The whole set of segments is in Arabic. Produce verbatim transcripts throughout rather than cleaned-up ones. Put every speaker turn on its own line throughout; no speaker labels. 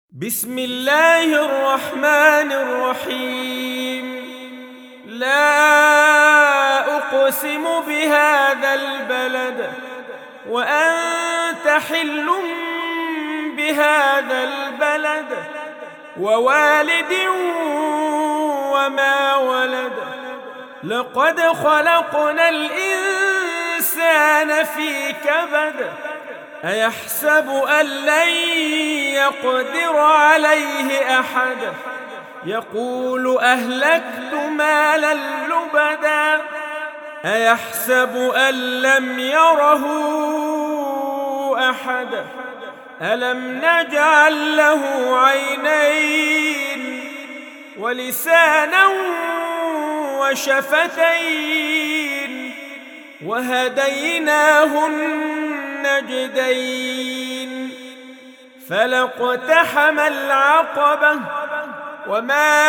بسم الله الرحمن الرحيم. لا أقسم بهذا البلد وأنت حل بهذا البلد ووالد وما ولد. لقد خلقنا الإنسان في كبد. أيحسب أن لن يقدر عليه أحد. يقول أهلكت مالا لبدا. أيحسب أن لم يره أحد. ألم نجعل له عينين ولسانا وشفتين وهديناه النجدين. فلاقتحم العقبة وما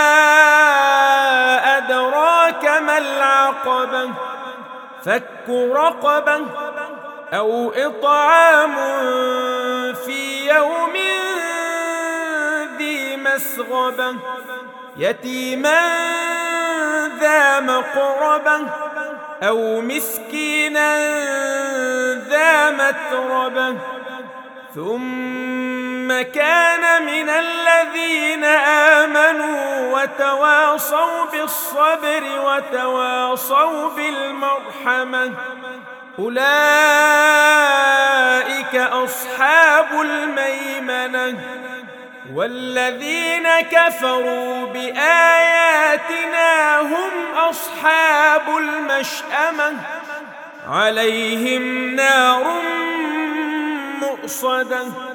أدراك ما العقبة. فك رقبة أو إطعام في يوم ذي مسغبة يتيما ذا مقربة أو مسكينا ذا متربة. ثم كان من الذين آمنوا وتواصوا بالصبر وتواصوا بالمرحمة. أولئك أصحاب الميمنة. والذين كفروا بآياتنا هم أصحاب المشأمة. عليهم نار مؤصدة.